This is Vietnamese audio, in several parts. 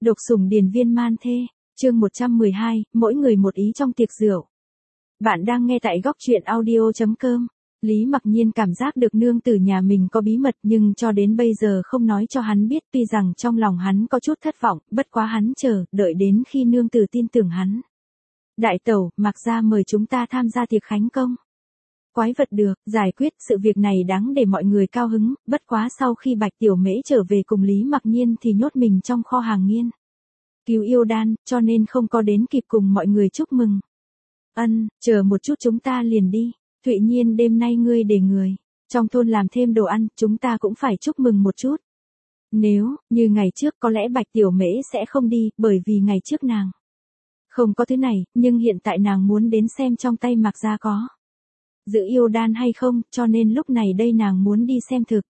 Độc sủng điền viên man thê, chương 112, mỗi người một ý trong tiệc rượu. Bạn đang nghe tại góc truyện audio.com. Lý Mặc Nhiên cảm giác được nương tử nhà mình có bí mật nhưng cho đến bây giờ không nói cho hắn biết, tuy rằng trong lòng hắn có chút thất vọng, bất quá hắn đợi đến khi nương tử tin tưởng hắn. Đại tẩu, Mạc gia mời chúng ta tham gia tiệc khánh công. Quái vật được, giải quyết sự việc này đáng để mọi người cao hứng, bất quá sau khi Bạch Tiểu Mễ trở về cùng Lý Mặc Nhiên thì nhốt mình trong kho hàng nghiên cứu yêu đan, cho nên không có đến kịp cùng mọi người chúc mừng. Chờ một chút chúng ta liền đi. Thụy Nhiên, đêm nay ngươi để người trong thôn làm thêm đồ ăn, chúng ta cũng phải chúc mừng một chút. Nếu như ngày trước có lẽ Bạch Tiểu Mễ sẽ không đi, bởi vì ngày trước nàng không có thứ này, nhưng hiện tại nàng muốn đến xem trong tay Mạc gia có giữ yêu đan hay không, cho nên lúc này đây nàng muốn đi xem thực.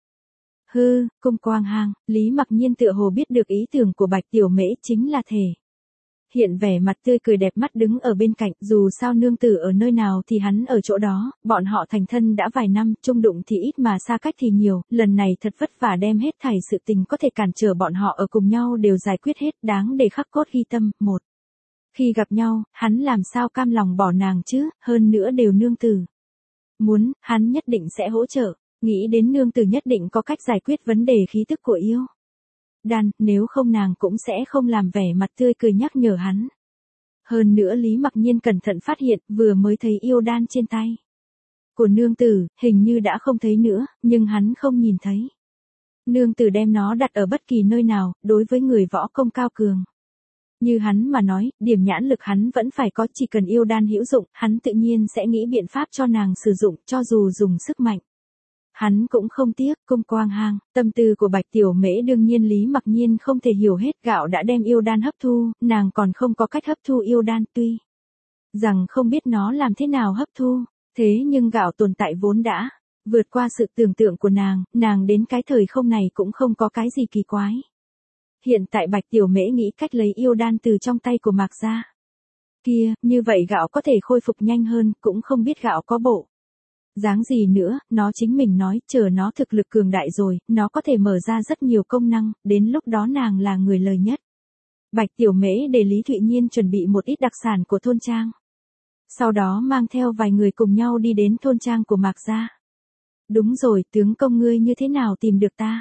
Cung quang hang, Lý Mặc Nhiên tựa hồ biết được ý tưởng của Bạch Tiểu Mễ, chính là thể hiện vẻ mặt tươi cười đẹp mắt đứng ở bên cạnh, dù sao nương tử ở nơi nào thì hắn ở chỗ đó, bọn họ thành thân đã vài năm, chung đụng thì ít mà xa cách thì nhiều, lần này thật vất vả đem hết thảy sự tình có thể cản trở bọn họ ở cùng nhau đều giải quyết hết, đáng để khắc cốt ghi tâm. Khi gặp nhau, hắn làm sao cam lòng bỏ nàng chứ, hơn nữa đều nương tử muốn, hắn nhất định sẽ hỗ trợ, nghĩ đến nương tử nhất định có cách giải quyết vấn đề khí tức của yêu đan, nếu không nàng cũng sẽ không làm vẻ mặt tươi cười nhắc nhở hắn. Hơn nữa Lý Mặc Nhiên cẩn thận phát hiện, vừa mới thấy yêu đan trên tay của nương tử, hình như đã không thấy nữa, nhưng hắn không nhìn thấy nương tử đem nó đặt ở bất kỳ nơi nào. Đối với người võ công cao cường như hắn mà nói, điểm nhãn lực hắn vẫn phải có, chỉ cần yêu đan hữu dụng, hắn tự nhiên sẽ nghĩ biện pháp cho nàng sử dụng, cho dù dùng sức mạnh hắn cũng không tiếc. Cung quang hang, tâm tư của Bạch Tiểu Mễ đương nhiên Lý Mặc Nhiên không thể hiểu hết, gạo đã đem yêu đan hấp thu, nàng còn không có cách hấp thu yêu đan, tuy rằng không biết nó làm thế nào hấp thu, thế nhưng gạo tồn tại vốn đã vượt qua sự tưởng tượng của nàng đến cái thời không này cũng không có cái gì kỳ quái. Hiện tại Bạch Tiểu Mễ nghĩ cách lấy yêu đan từ trong tay của Mạc gia kia, như vậy gạo có thể khôi phục nhanh hơn, cũng không biết gạo có bộ dáng gì nữa, nó chính mình nói, chờ nó thực lực cường đại rồi, nó có thể mở ra rất nhiều công năng, đến lúc đó nàng là người lời nhất. Bạch Tiểu Mễ để Lý Thụy Nhiên chuẩn bị một ít đặc sản của thôn trang. Sau đó mang theo vài người cùng nhau đi đến thôn trang của Mạc gia. Đúng rồi, tướng công ngươi như thế nào tìm được ta?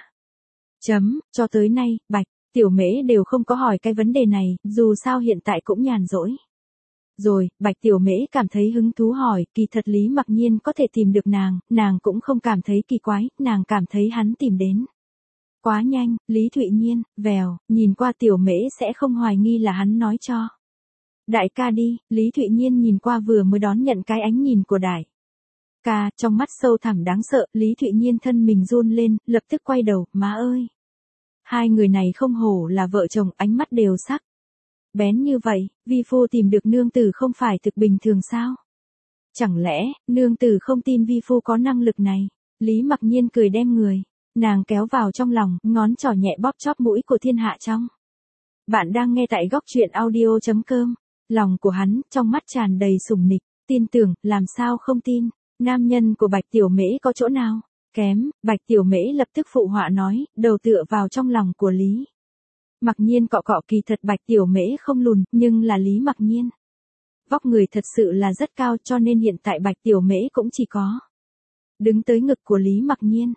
Cho tới nay, Bạch Tiểu Mễ đều không có hỏi cái vấn đề này, dù sao hiện tại cũng nhàn rỗi. Rồi, Bạch Tiểu Mễ cảm thấy hứng thú hỏi, kỳ thật Lý Mặc Nhiên có thể tìm được nàng cũng không cảm thấy kỳ quái, nàng cảm thấy hắn tìm đến quá nhanh. Lý Thụy Nhiên, vèo, nhìn qua Tiểu Mễ sẽ không hoài nghi là hắn nói cho đại ca đi. Lý Thụy Nhiên nhìn qua vừa mới đón nhận cái ánh nhìn của đại ca, trong mắt sâu thẳm đáng sợ. Lý Thụy Nhiên thân mình run lên, lập tức quay đầu, má ơi, hai người này không hổ là vợ chồng, ánh mắt đều sắc bén như vậy. Vi phu tìm được nương tử không phải thực bình thường sao? Chẳng lẽ nương tử không tin vi phu có năng lực này? Lý Mặc Nhiên cười đem người nàng kéo vào trong lòng, ngón trỏ nhẹ bóp chóp mũi của thiên hạ trong. Bạn đang nghe tại góc truyện audio.com. Lòng của hắn trong mắt tràn đầy sùng nịch, tin tưởng, làm sao không tin? Nam nhân của Bạch Tiểu Mễ có chỗ nào kém? Bạch Tiểu Mễ lập tức phụ họa nói, đầu tựa vào trong lòng của Lý Mặc Nhiên cọ cọ. Kỳ thật Bạch Tiểu Mễ không lùn, nhưng là Lý Mặc Nhiên vóc người thật sự là rất cao, cho nên hiện tại Bạch Tiểu Mễ cũng chỉ có đứng tới ngực của Lý Mặc Nhiên.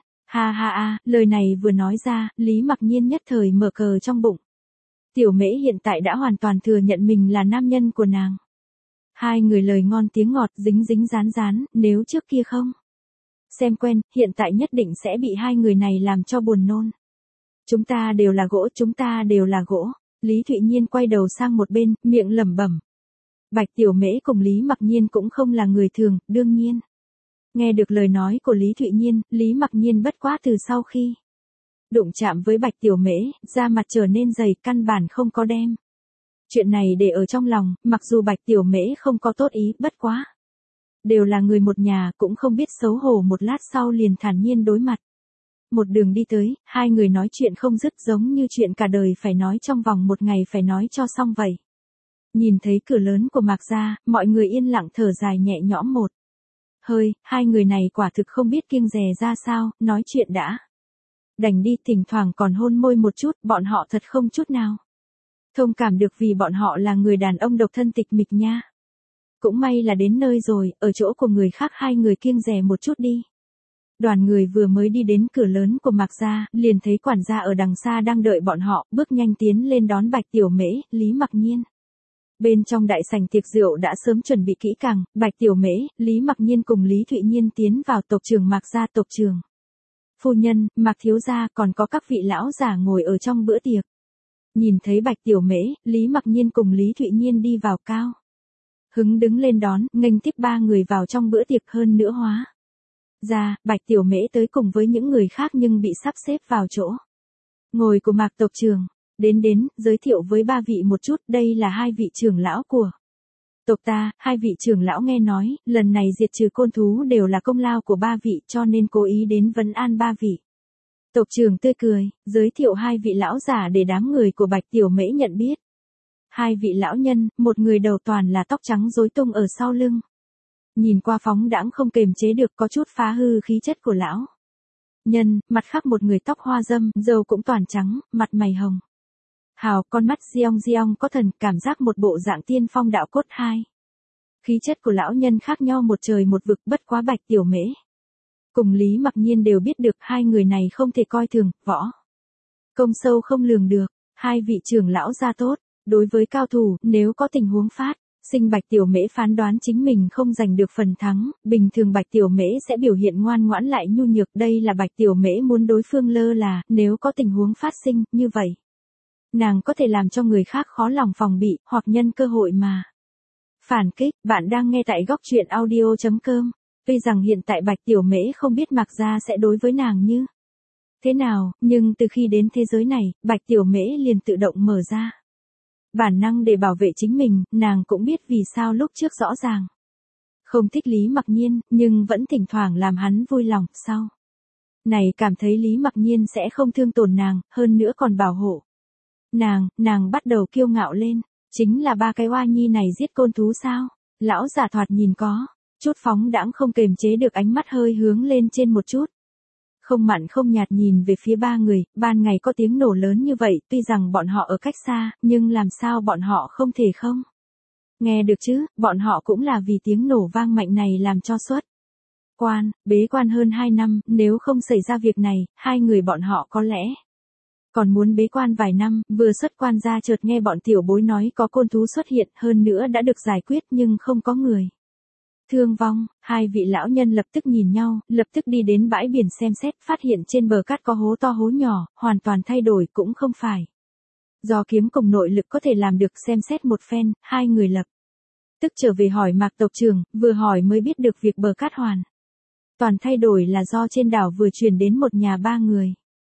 Lời này vừa nói ra, Lý Mặc Nhiên nhất thời mở cờ trong bụng. Tiểu Mễ hiện tại đã hoàn toàn thừa nhận mình là nam nhân của nàng. Hai người lời ngon tiếng ngọt, dính dính dán dán, nếu trước kia không xem quen, hiện tại nhất định sẽ bị hai người này làm cho buồn nôn. Chúng ta đều là gỗ, chúng ta đều là gỗ. Lý Thụy Nhiên quay đầu sang một bên, miệng lẩm bẩm. Bạch Tiểu Mễ cùng Lý Mặc Nhiên cũng không là người thường, đương nhiên. Nghe được lời nói của Lý Thụy Nhiên, Lý Mặc Nhiên bất quá từ sau khi đụng chạm với Bạch Tiểu Mễ, da mặt trở nên dày, căn bản không có đem chuyện này để ở trong lòng, mặc dù Bạch Tiểu Mễ không có tốt ý, bất quá đều là người một nhà, cũng không biết xấu hổ, một lát sau liền thản nhiên đối mặt. Một đường đi tới, hai người nói chuyện không dứt, giống như chuyện cả đời phải nói trong vòng một ngày phải nói cho xong vậy. Nhìn thấy cửa lớn của Mạc gia, mọi người yên lặng thở dài nhẹ nhõm một hơi, hai người này quả thực không biết kiêng dè ra sao, nói chuyện đã đành đi, thỉnh thoảng còn hôn môi một chút, bọn họ thật không chút nào Thông cảm được vì bọn họ là người đàn ông độc thân tịch mịch nha. Cũng may là đến nơi rồi, ở chỗ của người khác hai người kiêng dè một chút đi. Đoàn người vừa mới đi đến cửa lớn của Mạc gia, liền thấy quản gia ở đằng xa đang đợi bọn họ, bước nhanh tiến lên đón Bạch Tiểu Mễ, Lý Mặc Nhiên. Bên trong đại sảnh tiệc rượu đã sớm chuẩn bị kỹ càng, Bạch Tiểu Mễ, Lý Mặc Nhiên cùng Lý Thụy Nhiên tiến vào tộc trưởng Mạc gia tộc trưởng. Phu nhân, Mạc thiếu gia còn có các vị lão già ngồi ở trong bữa tiệc. Nhìn thấy Bạch Tiểu Mễ, Lý Mặc Nhiên cùng Lý Thụy Nhiên đi vào cao hứng đứng lên đón, nghênh tiếp ba người vào trong bữa tiệc hơn nữa hóa. Bạch Tiểu Mễ tới cùng với những người khác nhưng bị sắp xếp vào chỗ ngồi của Mạc tộc trưởng. Đến, giới thiệu với ba vị một chút, đây là hai vị trưởng lão của tộc ta, hai vị trưởng lão nghe nói, lần này diệt trừ côn thú đều là công lao của ba vị cho nên cố ý đến vấn an ba vị. Tộc trưởng tươi cười, giới thiệu hai vị lão giả để đám người của Bạch Tiểu Mễ nhận biết. Hai vị lão nhân, một người đầu toàn là tóc trắng rối tung ở sau lưng. Nhìn qua phóng đãng không kềm chế được, có chút phá hư khí chất của lão nhân, mặt khác một người tóc hoa râm, râu cũng toàn trắng, mặt mày hồng hào, con mắt giong có thần, cảm giác một bộ dạng tiên phong đạo cốt hai. Khí chất của lão nhân khác nhau một trời một vực, bất quá Bạch Tiểu Mễ cùng Lý Mặc Nhiên đều biết được hai người này không thể coi thường, võ công sâu không lường được. Hai vị trưởng lão gia tốt, đối với cao thủ, nếu có tình huống phát sinh Bạch Tiểu Mễ phán đoán chính mình không giành được phần thắng, bình thường Bạch Tiểu Mễ sẽ biểu hiện ngoan ngoãn lại nhu nhược, đây là Bạch Tiểu Mễ muốn đối phương lơ là, nếu có tình huống phát sinh, như vậy nàng có thể làm cho người khác khó lòng phòng bị, hoặc nhân cơ hội mà phản kích. Bạn đang nghe tại góc truyện audio.com. Tuy rằng hiện tại Bạch Tiểu Mễ không biết Mạc gia sẽ đối với nàng như thế nào, nhưng từ khi đến thế giới này, Bạch Tiểu Mễ liền tự động mở ra bản năng để bảo vệ chính mình, nàng cũng biết vì sao lúc trước rõ ràng không thích Lý Mặc Nhiên, nhưng vẫn thỉnh thoảng làm hắn vui lòng, sau này cảm thấy Lý Mặc Nhiên sẽ không thương tổn nàng, hơn nữa còn bảo hộ nàng bắt đầu kiêu ngạo lên, chính là ba cái oa nhi này giết côn thú sao? Lão giả thoạt nhìn có chút phóng đãng không kềm chế được, ánh mắt hơi hướng lên trên một chút. Không mặn không nhạt nhìn về phía ba người, ban ngày có tiếng nổ lớn như vậy, tuy rằng bọn họ ở cách xa, nhưng làm sao bọn họ không thể không nghe được chứ, bọn họ cũng là vì tiếng nổ vang mạnh này làm cho bế quan hơn 2 năm, nếu không xảy ra việc này, hai người bọn họ có lẽ còn muốn bế quan vài năm. Vừa xuất quan ra chợt nghe bọn tiểu bối nói có côn thú xuất hiện, hơn nữa đã được giải quyết nhưng không có người thương vong. Hai vị lão nhân lập tức nhìn nhau, lập tức đi đến bãi biển xem xét, phát hiện trên bờ cát có hố to hố nhỏ, hoàn toàn thay đổi, cũng không phải do kiếm cùng nội lực có thể làm được. Xem xét một phen, hai người lập tức trở về hỏi Mạc tộc trưởng, vừa hỏi mới biết được việc bờ cát hoàn toàn thay đổi là do trên đảo vừa truyền đến một nhà ba người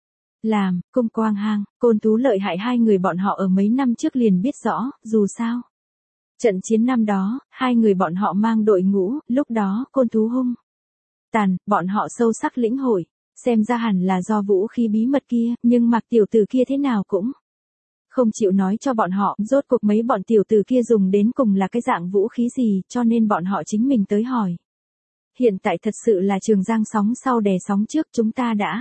làm cung quang hang, côn thú lợi hại. Hai người bọn họ ở mấy năm trước liền biết rõ, dù sao trận chiến năm đó, hai người bọn họ mang đội ngũ, lúc đó côn thú hung tàn, bọn họ sâu sắc lĩnh hội, xem ra hẳn là do vũ khí bí mật kia, nhưng Mạc tiểu tử kia thế nào cũng không chịu nói cho bọn họ, rốt cuộc mấy bọn tiểu tử kia dùng đến cùng là cái dạng vũ khí gì, cho nên bọn họ chính mình tới hỏi. Hiện tại thật sự là Trường Giang sóng sau đè sóng trước, chúng ta đã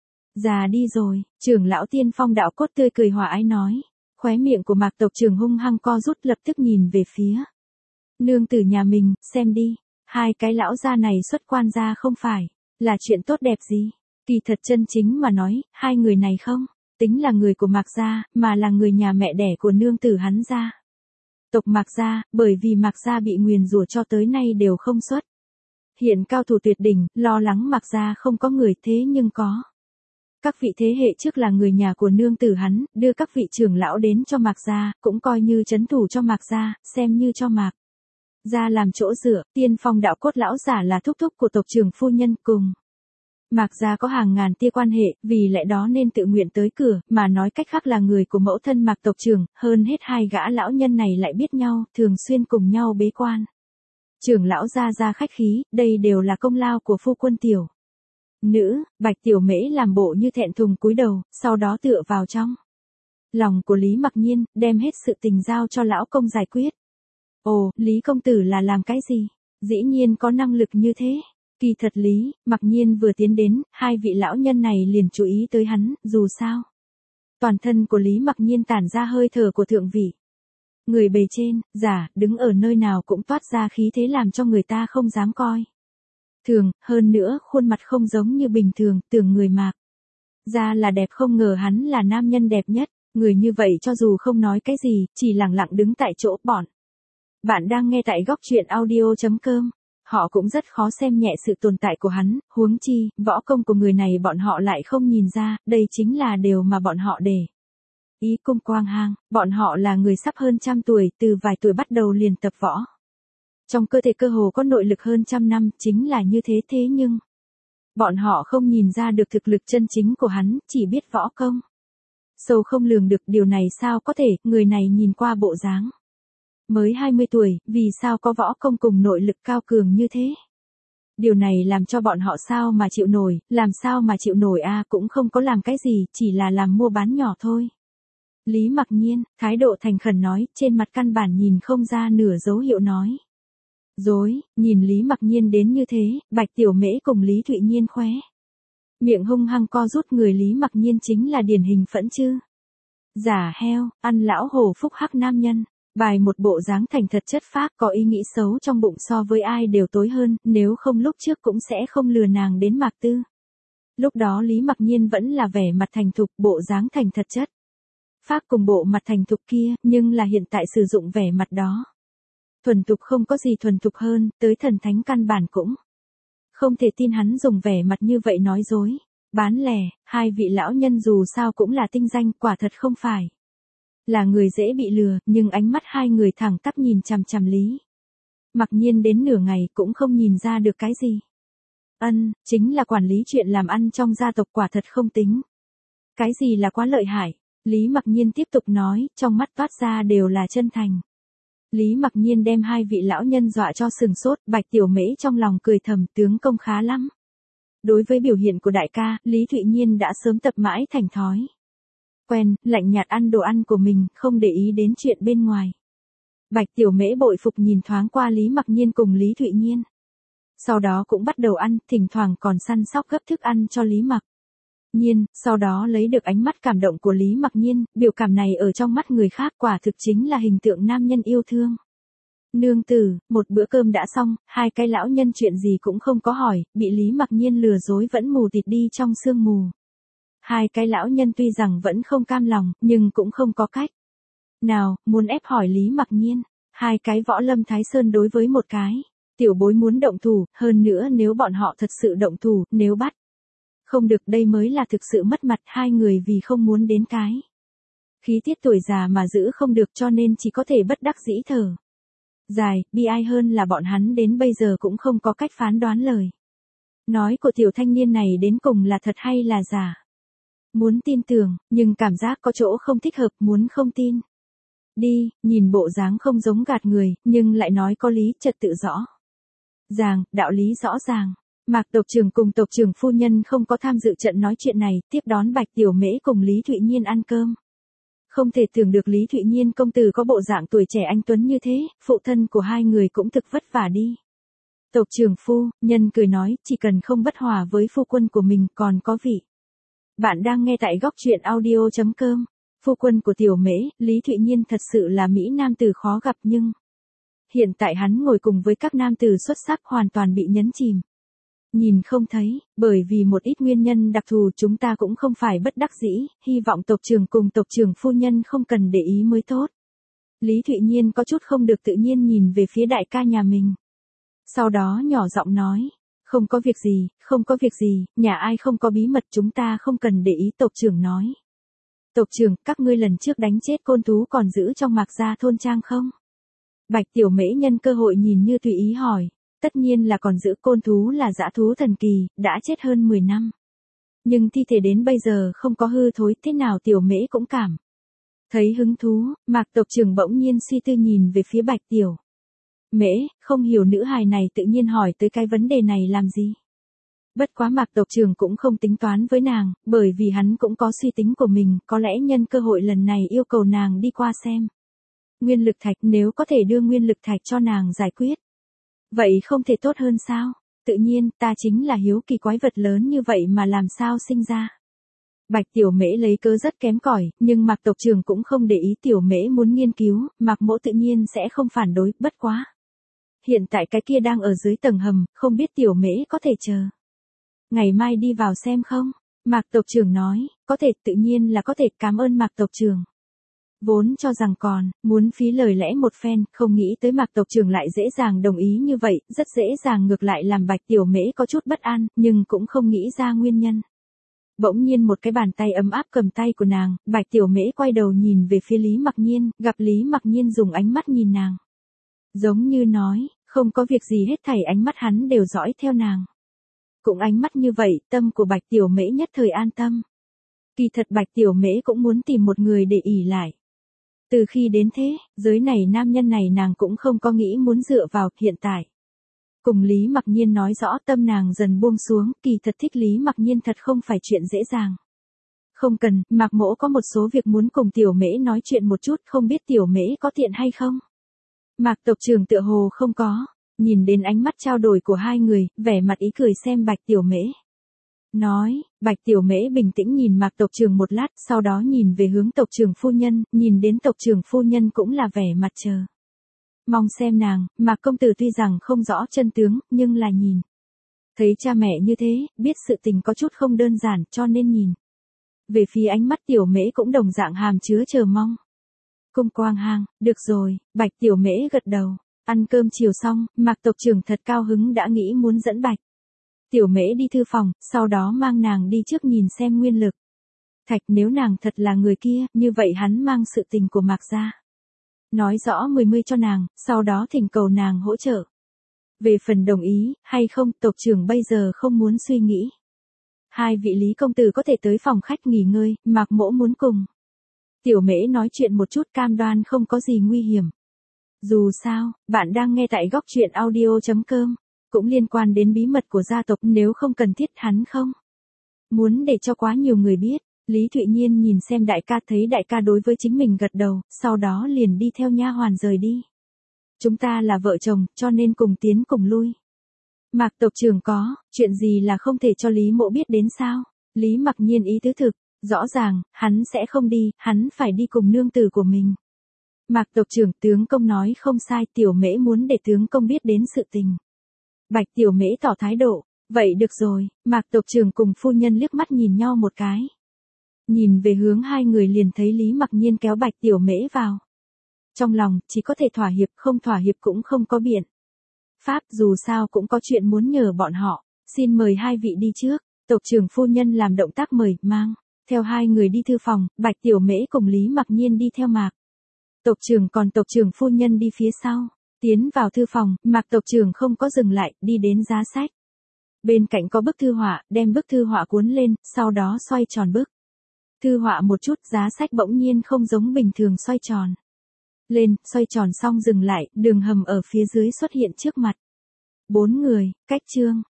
già đi rồi. Trưởng lão tiên phong đạo cốt tươi cười hòa ái nói. Khóe miệng của Mạc tộc trưởng hung hăng co rút, lập tức nhìn về phía nương tử nhà mình, xem đi, hai cái lão gia này xuất quan ra không phải là chuyện tốt đẹp gì. Kỳ thật chân chính mà nói, hai người này không tính là người của Mạc gia, mà là người nhà mẹ đẻ của nương tử hắn gia. Tộc Mạc gia, bởi vì Mạc gia bị nguyền rủa cho tới nay đều không xuất hiện cao thủ tuyệt đỉnh, lo lắng Mạc gia không có người, thế nhưng có các vị thế hệ trước là người nhà của nương tử hắn, đưa các vị trưởng lão đến cho Mạc gia, cũng coi như trấn thủ cho Mạc gia, xem như cho Mạc gia làm chỗ dựa. Tiên phong đạo cốt lão giả là thúc thúc của tộc trưởng phu nhân, cùng Mạc gia có hàng ngàn tia quan hệ, vì lẽ đó nên tự nguyện tới cửa, mà nói cách khác là người của mẫu thân Mạc tộc trưởng. Hơn hết hai gã lão nhân này lại biết nhau, thường xuyên cùng nhau bế quan. Trưởng lão gia khách khí, đây đều là công lao của phu quân tiểu nữ. Bạch Tiểu Mễ làm bộ như thẹn thùng cúi đầu, sau đó tựa vào trong lòng của Lý Mặc Nhiên, đem hết sự tình giao cho lão công giải quyết. Ồ, Lý công tử là làm cái gì? Dĩ nhiên có năng lực như thế. Kỳ thật Lý Mặc Nhiên vừa tiến đến, hai vị lão nhân này liền chú ý tới hắn, dù sao Toàn thân của Lý Mặc Nhiên tản ra hơi thở của thượng vị. Người bề trên, giả, đứng ở nơi nào cũng toát ra khí thế làm cho người ta không dám coi thường, hơn nữa khuôn mặt không giống như bình thường, tưởng người Mạc ra là đẹp, không ngờ hắn là nam nhân đẹp nhất. Người như vậy cho dù không nói cái gì, chỉ lặng lặng đứng tại chỗ. Bạn đang nghe tại góc truyện audio.com. Họ cũng rất khó xem nhẹ sự tồn tại của hắn, huống chi, võ công của người này bọn họ lại không nhìn ra, đây chính là điều mà bọn họ để ý. Cung Quang Hang, bọn họ là người sắp hơn 100 tuổi, từ vài tuổi bắt đầu liền tập võ. Trong cơ thể cơ hồ có nội lực hơn 100 năm, chính là như thế. Thế nhưng, bọn họ không nhìn ra được thực lực chân chính của hắn, chỉ biết võ công sâu không lường được. Điều này sao có thể, người này nhìn qua bộ dáng mới 20 tuổi, vì sao có võ công cùng nội lực cao cường như thế? Điều này làm cho bọn họ sao mà chịu nổi, làm sao mà chịu nổi a, cũng không có làm cái gì, chỉ là làm mua bán nhỏ thôi. Lý Mặc Nhiên, thái độ thành khẩn nói, trên mặt căn bản nhìn không ra nửa dấu hiệu nói dối. Nhìn Lý Mặc Nhiên đến như thế, Bạch Tiểu Mễ cùng Lý Thụy Nhiên khóe miệng hung hăng co rút. Người Lý Mặc Nhiên chính là điển hình phẫn chư giả heo, ăn lão hổ phúc hắc nam nhân. Bài một bộ dáng thành thật chất phác, có ý nghĩ xấu trong bụng, so với ai đều tối hơn, nếu không lúc trước cũng sẽ không lừa nàng đến Mạc Tư. Lúc đó Lý Mặc Nhiên vẫn là vẻ mặt thành thục, bộ dáng thành thật chất phác cùng bộ mặt thành thục kia, nhưng là hiện tại sử dụng vẻ mặt đó thuần thục, không có gì thuần thục hơn, tới thần thánh căn bản cũng không thể tin hắn dùng vẻ mặt như vậy nói dối. Bán lẻ, hai vị lão nhân dù sao cũng là tinh danh, quả thật không phải là người dễ bị lừa, nhưng ánh mắt hai người thẳng tắp nhìn chằm chằm Lý Mặc Nhiên đến nửa ngày cũng không nhìn ra được cái gì. Chính là quản lý chuyện làm ăn trong gia tộc, quả thật không tính cái gì là quá lợi hại. Lý Mặc Nhiên tiếp tục nói, trong mắt toát ra đều là chân thành. Lý Mặc Nhiên đem hai vị lão nhân dọa cho sừng sốt. Bạch Tiểu Mễ trong lòng cười thầm, tướng công khá lắm. Đối với biểu hiện của đại ca, Lý Thụy Nhiên đã sớm tập mãi thành thói quen, lạnh nhạt ăn đồ ăn của mình, không để ý đến chuyện bên ngoài. Bạch Tiểu Mễ bội phục nhìn thoáng qua Lý Mặc Nhiên cùng Lý Thụy Nhiên. Sau đó cũng bắt đầu ăn, thỉnh thoảng còn săn sóc gấp thức ăn cho Lý Mặc Nhiên, sau đó lấy được ánh mắt cảm động của Lý Mặc Nhiên, biểu cảm này ở trong mắt người khác quả thực chính là hình tượng nam nhân yêu thương. Nương tử, một bữa cơm đã xong, hai cái lão nhân chuyện gì cũng không có hỏi, bị Lý Mặc Nhiên lừa dối vẫn mù tịt đi trong sương mù. Hai cái lão nhân tuy rằng vẫn không cam lòng, nhưng cũng không có cách nào, muốn ép hỏi Lý Mặc Nhiên. Hai cái võ lâm Thái Sơn đối với một cái tiểu bối muốn động thủ, hơn nữa nếu bọn họ thật sự động thủ, nếu bắt không được, đây mới là thực sự mất mặt. Hai người vì không muốn đến cái khí tiết tuổi già mà giữ không được, cho nên chỉ có thể bất đắc dĩ thở dài. Bi ai hơn là bọn hắn đến bây giờ cũng không có cách phán đoán lời nói của tiểu thanh niên này đến cùng là thật hay là giả. Muốn tin tưởng, nhưng cảm giác có chỗ không thích hợp, muốn không tin đi, nhìn bộ dáng không giống gạt người, nhưng lại nói có lý, trật tự rõ ràng, đạo lý rõ ràng. Mạc tộc trưởng cùng tộc trưởng phu nhân không có tham dự trận nói chuyện này, tiếp đón Bạch Tiểu Mễ cùng Lý Thụy Nhiên ăn cơm. Không thể tưởng được Lý Thụy Nhiên công tử có bộ dạng tuổi trẻ anh tuấn như thế, phụ thân của hai người cũng thực vất vả đi. Tộc trưởng phu nhân cười nói, chỉ cần không bất hòa với phu quân của mình còn có vị. Bạn đang nghe tại góc truyện audio.com. Phu quân của Tiểu Mễ, Lý Thụy Nhiên thật sự là mỹ nam tử khó gặp, nhưng hiện tại hắn ngồi cùng với các nam tử xuất sắc hoàn toàn bị nhấn chìm. Nhìn không thấy, bởi vì một ít nguyên nhân đặc thù chúng ta cũng không phải bất đắc dĩ, hy vọng tộc trưởng cùng tộc trưởng phu nhân không cần để ý mới tốt. Lý Thụy Nhiên có chút không được tự nhiên nhìn về phía đại ca nhà mình. Sau đó nhỏ giọng nói, không có việc gì, không có việc gì, nhà ai không có bí mật, chúng ta không cần để ý. Tộc trưởng nói. Tộc trưởng, các ngươi lần trước đánh chết côn thú còn giữ trong Mạc Gia thôn trang không? Bạch Tiểu Mễ nhân cơ hội nhìn như tùy ý hỏi. Tất nhiên là còn giữ, côn thú là dã thú thần kỳ, đã chết hơn 10 năm. Nhưng thi thể đến bây giờ không có hư thối, thế nào Tiểu Mễ cũng cảm thấy hứng thú. Mạc tộc trưởng bỗng nhiên suy tư nhìn về phía Bạch Tiểu Mễ, không hiểu nữ hài này tự nhiên hỏi tới cái vấn đề này làm gì. Bất quá Mạc tộc trưởng cũng không tính toán với nàng, bởi vì hắn cũng có suy tính của mình, có lẽ nhân cơ hội lần này yêu cầu nàng đi qua xem nguyên lực thạch, nếu có thể đưa nguyên lực thạch cho nàng giải quyết. Vậy không thể tốt hơn sao? Tự nhiên, ta chính là hiếu kỳ quái vật lớn như vậy mà làm sao sinh ra. Bạch Tiểu Mễ lấy cớ rất kém cỏi, nhưng Mạc tộc trưởng cũng không để ý Tiểu Mễ muốn nghiên cứu, Mạc Mỗ tự nhiên sẽ không phản đối, bất quá. Hiện tại cái kia đang ở dưới tầng hầm, không biết Tiểu Mễ có thể chờ. Ngày mai đi vào xem không? Mạc tộc trưởng nói, có thể, tự nhiên là có thể, cảm ơn Mạc tộc trưởng. Vốn cho rằng còn, muốn phí lời lẽ một phen, không nghĩ tới Mạc tộc trưởng lại dễ dàng đồng ý như vậy, rất dễ dàng ngược lại làm Bạch Tiểu Mễ có chút bất an, nhưng cũng không nghĩ ra nguyên nhân. Bỗng nhiên một cái bàn tay ấm áp cầm tay của nàng, Bạch Tiểu Mễ quay đầu nhìn về phía Lý Mặc Nhiên, gặp Lý Mặc Nhiên dùng ánh mắt nhìn nàng. Giống như nói, không có việc gì hết thảy ánh mắt hắn đều dõi theo nàng. Cũng ánh mắt như vậy, tâm của Bạch Tiểu Mễ nhất thời an tâm. Kỳ thật Bạch Tiểu Mễ cũng muốn tìm một người để ỷ lại. Từ khi đến thế, giới này nam nhân này nàng cũng không có nghĩ muốn dựa vào, hiện tại. Cùng Lý Mặc Nhiên nói rõ tâm nàng dần buông xuống, kỳ thật thích Lý Mặc Nhiên thật không phải chuyện dễ dàng. Không cần, Mạc Mỗ có một số việc muốn cùng Tiểu Mễ nói chuyện một chút, không biết Tiểu Mễ có tiện hay không? Mạc tộc trưởng tựa hồ không có, nhìn đến ánh mắt trao đổi của hai người, vẻ mặt ý cười xem Bạch Tiểu Mễ. Nói, Bạch Tiểu Mễ bình tĩnh nhìn Mạc tộc trưởng một lát, sau đó nhìn về hướng tộc trưởng phu nhân, nhìn đến tộc trưởng phu nhân cũng là vẻ mặt chờ. Mong xem nàng, Mạc công tử tuy rằng không rõ chân tướng, nhưng là nhìn. Thấy cha mẹ như thế, biết sự tình có chút không đơn giản, cho nên nhìn. Về phía ánh mắt Tiểu Mễ cũng đồng dạng hàm chứa chờ mong. Cung quang hang, được rồi, Bạch Tiểu Mễ gật đầu. Ăn cơm chiều xong, Mạc tộc trưởng thật cao hứng đã nghĩ muốn dẫn Bạch Tiểu Mễ đi thư phòng, sau đó mang nàng đi trước nhìn xem nguyên lực. Thạch nếu nàng thật là người kia, như vậy hắn mang sự tình của Mạc ra. Nói rõ 10 cho nàng, sau đó thỉnh cầu nàng hỗ trợ. Về phần đồng ý, hay không, tộc trưởng bây giờ không muốn suy nghĩ. Hai vị Lý công tử có thể tới phòng khách nghỉ ngơi, Mạc Mỗ muốn cùng. Tiểu Mễ nói chuyện một chút cam đoan không có gì nguy hiểm. Dù sao, bạn đang nghe tại góc truyện audio.com, cũng liên quan đến bí mật của gia tộc nếu không cần thiết hắn không. Muốn để cho quá nhiều người biết, Lý Thụy Nhiên nhìn xem đại ca thấy đại ca đối với chính mình gật đầu, sau đó liền đi theo nha hoàn rời đi. Chúng ta là vợ chồng, cho nên cùng tiến cùng lui. Mạc tộc trưởng có, chuyện gì là không thể cho Lý Mộ biết đến sao? Lý Mặc Nhiên ý tứ thực, rõ ràng, hắn sẽ không đi, hắn phải đi cùng nương tử của mình. Mạc tộc trưởng tướng công nói không sai, Tiểu Mễ muốn để tướng công biết đến sự tình. Bạch Tiểu Mễ tỏ thái độ, vậy được rồi, Mạc tộc trưởng cùng phu nhân liếc mắt nhìn nhau một cái. Nhìn về hướng hai người liền thấy Lý Mặc Nhiên kéo Bạch Tiểu Mễ vào. Trong lòng, chỉ có thể thỏa hiệp, không thỏa hiệp cũng không có biện pháp, dù sao cũng có chuyện muốn nhờ bọn họ, xin mời hai vị đi trước, tộc trưởng phu nhân làm động tác mời, mang, theo hai người đi thư phòng, Bạch Tiểu Mễ cùng Lý Mặc Nhiên đi theo Mạc tộc trưởng còn tộc trưởng phu nhân đi phía sau, tiến vào thư phòng, Mạc tộc trưởng không có dừng lại, đi đến giá sách. Bên cạnh có bức thư họa, đem bức thư họa cuốn lên, sau đó xoay tròn bức thư họa một chút, giá sách bỗng nhiên không giống bình thường xoay tròn. Lên, xoay tròn xong dừng lại, đường hầm ở phía dưới xuất hiện trước mặt. 4 người, cách chương.